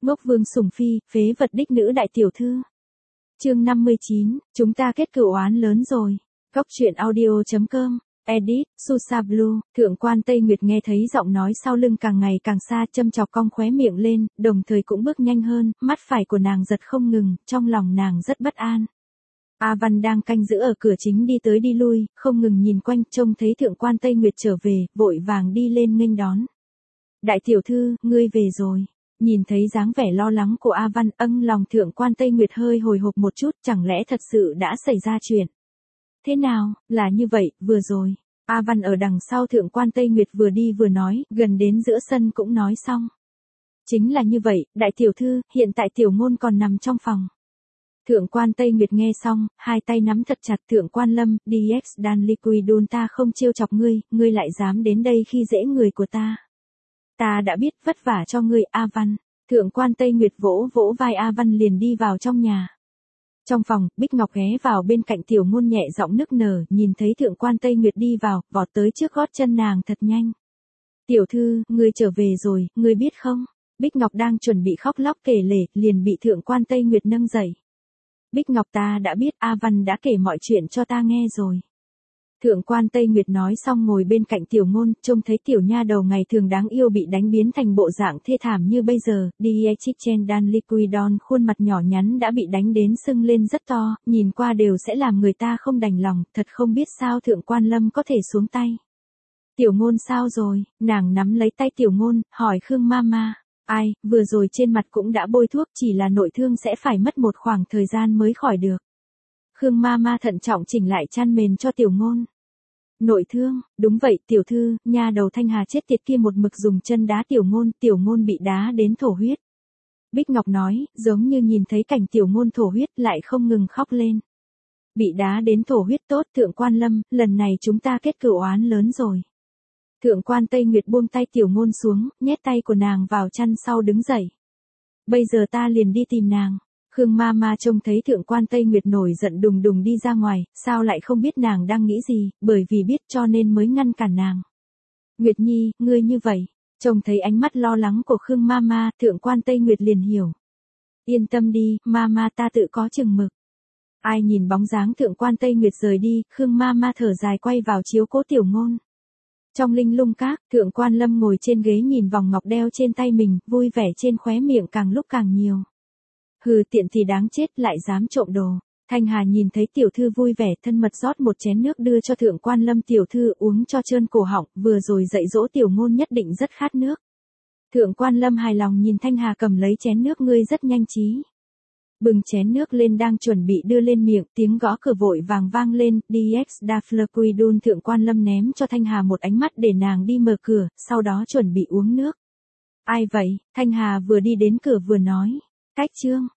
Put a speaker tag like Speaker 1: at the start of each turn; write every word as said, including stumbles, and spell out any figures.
Speaker 1: Ngốc Vương sủng phi, phế vật đích nữ đại tiểu thư. Chương năm mươi chín, chúng ta kết cửu oán lớn rồi. Góc truyện audio chấm com. Edit, Susa Blue, thượng quan Tây Nguyệt nghe thấy giọng nói sau lưng càng ngày càng xa, châm chọc cong khóe miệng lên, đồng thời cũng bước nhanh hơn, mắt phải của nàng giật không ngừng, trong lòng nàng rất bất an. A Văn đang canh giữ ở cửa chính đi tới đi lui, không ngừng nhìn quanh, trông thấy thượng quan Tây Nguyệt trở về, vội vàng đi lên nghênh đón. Đại tiểu thư, ngươi về rồi. Nhìn thấy dáng vẻ lo lắng của A Văn, âng lòng thượng quan Tây Nguyệt hơi hồi hộp một chút, chẳng lẽ thật sự đã xảy ra chuyện. Thế nào, là như vậy, vừa rồi. A Văn ở đằng sau thượng quan Tây Nguyệt vừa đi vừa nói, gần đến giữa sân cũng nói xong. Chính là như vậy, đại tiểu thư, hiện tại tiểu ngôn còn nằm trong phòng. Thượng quan Tây Nguyệt nghe xong, hai tay nắm thật chặt. Thượng quan Lâm, đê ích Dan Liquidol, ta không trêu chọc ngươi, ngươi lại dám đến đây khi dễ người của ta. Ta đã biết, vất vả cho ngươi, A Văn. Thượng quan Tây Nguyệt vỗ vỗ vai A Văn liền đi vào trong nhà. Trong phòng, Bích Ngọc ghé vào bên cạnh tiểu ngôn nhẹ giọng nức nở, nhìn thấy thượng quan Tây Nguyệt đi vào, vọt tới trước gót chân nàng thật nhanh. Tiểu thư, ngươi trở về rồi, ngươi biết không? Bích Ngọc đang chuẩn bị khóc lóc kể lể, liền bị thượng quan Tây Nguyệt nâng dậy. Bích Ngọc, ta đã biết, A Văn đã kể mọi chuyện cho ta nghe rồi. Thượng quan Tây Nguyệt nói xong ngồi bên cạnh tiểu ngôn, trông thấy tiểu nha đầu ngày thường đáng yêu bị đánh biến thành bộ dạng thê thảm như bây giờ, đê ích Dan Liquidol khuôn mặt nhỏ nhắn đã bị đánh đến sưng lên rất to, nhìn qua đều sẽ làm người ta không đành lòng, thật không biết sao thượng quan Lâm có thể xuống tay. Tiểu ngôn sao rồi, nàng nắm lấy tay tiểu ngôn, hỏi Khương Mama. Ai, vừa rồi trên mặt cũng đã bôi thuốc, chỉ là nội thương sẽ phải mất một khoảng thời gian mới khỏi được. Khương Mama thận trọng chỉnh lại chăn mền cho tiểu ngôn. Nội thương, đúng vậy tiểu thư, nha đầu Thanh Hà chết tiệt kia một mực dùng chân đá tiểu ngôn, tiểu ngôn bị đá đến thổ huyết. Bích Ngọc nói, giống như nhìn thấy cảnh tiểu ngôn thổ huyết lại không ngừng khóc lên. Bị đá đến thổ huyết tốt, thượng quan Lâm, lần này chúng ta kết cửu oán lớn rồi. Thượng quan Tây Nguyệt buông tay tiểu ngôn xuống, nhét tay của nàng vào chăn sau đứng dậy. Bây giờ ta liền đi tìm nàng. Khương Mama trông thấy thượng quan Tây Nguyệt nổi giận đùng đùng đi ra ngoài, sao lại không biết nàng đang nghĩ gì, bởi vì biết cho nên mới ngăn cản nàng. Nguyệt Nhi, ngươi như vậy. Trông thấy ánh mắt lo lắng của Khương Mama, thượng quan Tây Nguyệt liền hiểu. Yên tâm đi, Mama, ta tự có chừng mực. Ai nhìn bóng dáng thượng quan Tây Nguyệt rời đi, Khương Mama thở dài quay vào chiếu cố tiểu ngôn. Trong linh lung các, thượng quan Lâm ngồi trên ghế nhìn vòng ngọc đeo trên tay mình, vui vẻ trên khóe miệng càng lúc càng nhiều. Hừ, tiện thì đáng chết, lại dám trộm đồ. Thanh Hà nhìn thấy tiểu thư vui vẻ, thân mật rót một chén nước đưa cho thượng quan Lâm, tiểu thư uống cho trơn cổ họng, vừa rồi dạy dỗ tiểu ngôn nhất định rất khát nước. Thượng quan Lâm hài lòng nhìn Thanh Hà cầm lấy chén nước, ngươi rất nhanh trí. Bừng chén nước lên đang chuẩn bị đưa lên miệng, tiếng gõ cửa vội vàng vang lên, đê ích Daflequidol. Thượng quan Lâm ném cho Thanh Hà một ánh mắt để nàng đi mở cửa, sau đó chuẩn bị uống nước. Ai vậy? Thanh Hà vừa đi đến cửa vừa nói. Cách Trương,